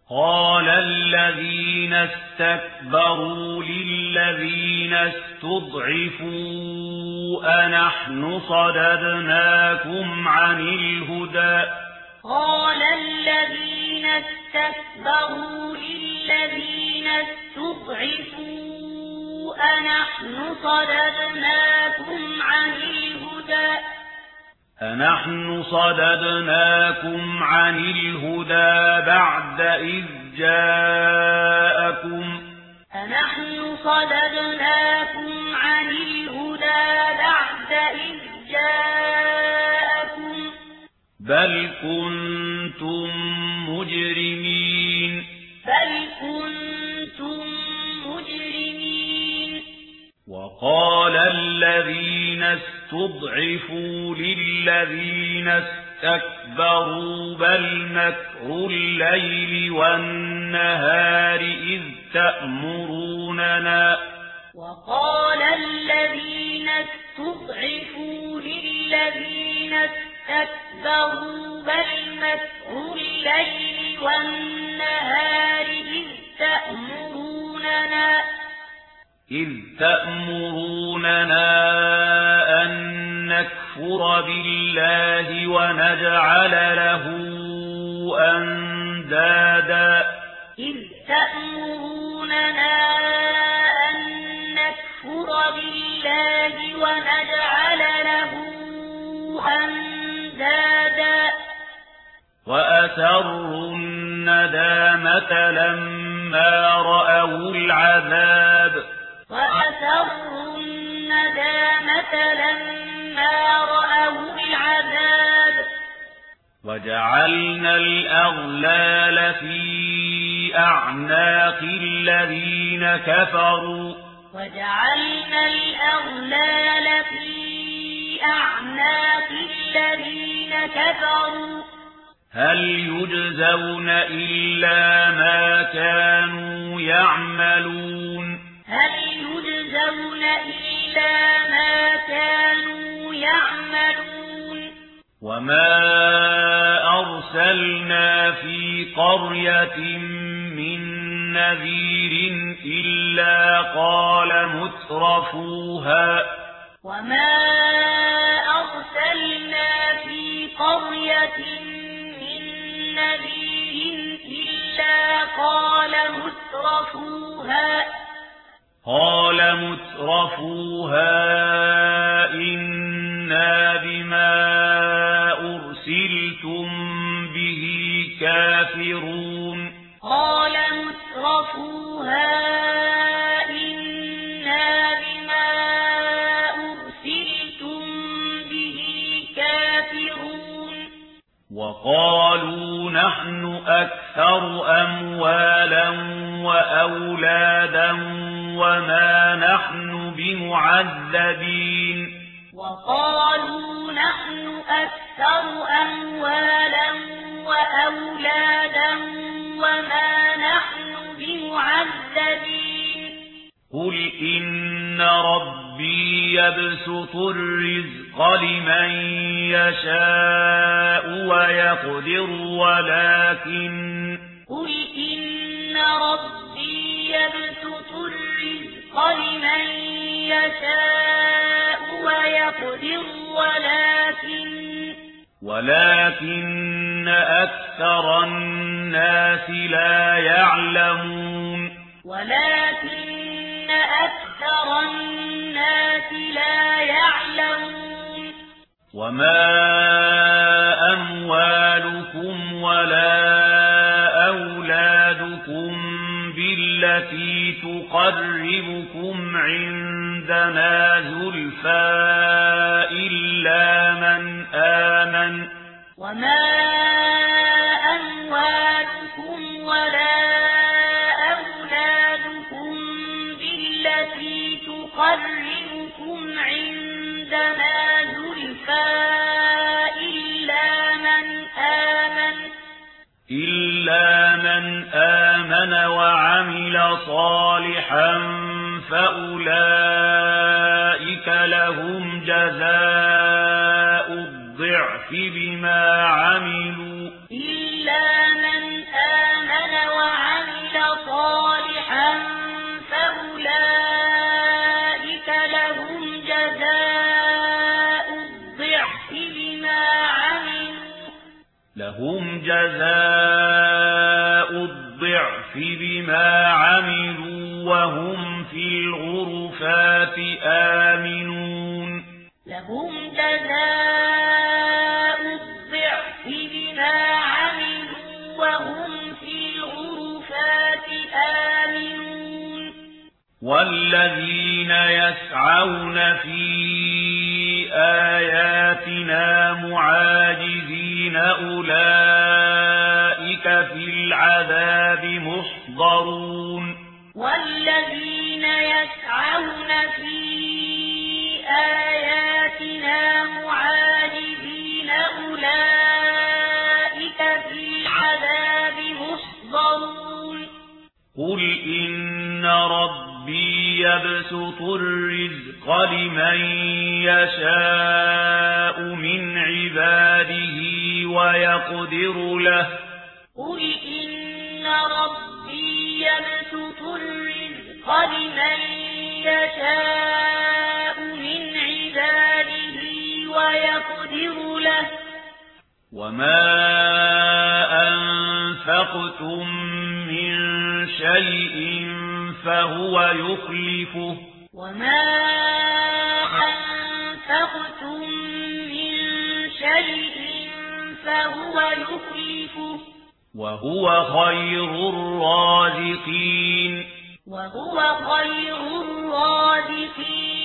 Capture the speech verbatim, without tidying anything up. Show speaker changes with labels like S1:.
S1: قال الذين استكبروا للذين استضعفوا أنحن صددناكم عن الهدى
S2: قال الذين استكبروا للذين استضعفوا أنحن صددناكم عن الهدى
S1: أنحن صددناكم عن الهدى بعد إذ جاءكم
S2: أنحن صددناكم عن الهدى بعد إذ جاءكم
S1: بل كنتم مجرمين
S2: بل كنتم مجرمين
S1: وقال الذين استضعفوا للذين استكبروا بل مكر الليل والنهار إذ تأمروننا
S2: وقال الذين استضعفوا للذين استكبروا بل مكر الليل والنهار إذ تأمروننا
S1: إذ تأمروننا أن نكفر بالله ونجعل له أندادا
S2: إذ تأمروننا أن نكفر بالله ونجعل له أندادا
S1: وأسروا الندامة لما رأوا العذاب
S2: وأسروا الندامة لما رأوا العذاب
S1: وجعلنا الأغلال في أعناق الذين كفروا
S2: وجعلنا الأغلال في أعناق الذين كفروا
S1: هل يجزون إلا ما كانوا يعملون
S2: هل يجزون إلا ما كانوا يعملون
S1: وما أرسلنا في قرية من نذير إلا قال مترفوها
S2: وما أرسلنا في قرية من نذير إلا قال مترفوها
S1: قال مترفوها إنا بما أرسلتم به كافرون
S2: قال مترفوها إنا بما أرسلتم به كافرون
S1: وقالوا نحن أكثر أموالا وأولادا وما نحن بمعذبين
S2: وقالوا نحن أكثر أموالا وأولادا وما نحن بمعذبين
S1: قل إن ربي يبسط الرزق لمن يشاء ويقدر ولكن
S2: قل إن ربي يبسط الرزق لمن يشاء ويقدر ولكن
S1: ولكن أكثر الناس لا يعلمون
S2: ولكن أكثر الناس لا يعلمون
S1: وما أموالكم ولا أولادكم بالتي تقربكم عندنا زلفى إلا من آمن
S2: وما أموالكم ولا أولادكم بالتي تقربكم عندنا زلفى إلا من آمن
S1: إلا من آمن وعمل صالحا فأولئك لهم جزاء الضعف بما عملوا
S2: إلا من آمن
S1: لهم جزاء الضعف بما عملوا وهم في الغرفات آمنون
S2: لهم جزاء الضعف بما عملوا وهم في الغرفات آمنون
S1: والذين يسعون في آياتنا معاجزين أولئك في العذاب محضرون
S2: والذين يسعون في آياتنا معاجزين أولئك في العذاب محضرون
S1: قل إن ربي يبسط الرزق لمن يشاء من عباده ويقدر له
S2: قل إن ربي يبسط الرزق لمن يشاء من عباده ويقدر له
S1: وما أنفقتم من شيء فهو يخلفه
S2: وما أنفقتم من شيء فهو يخلفه
S1: وهو خير الرازقين
S2: وهو خير الرازقين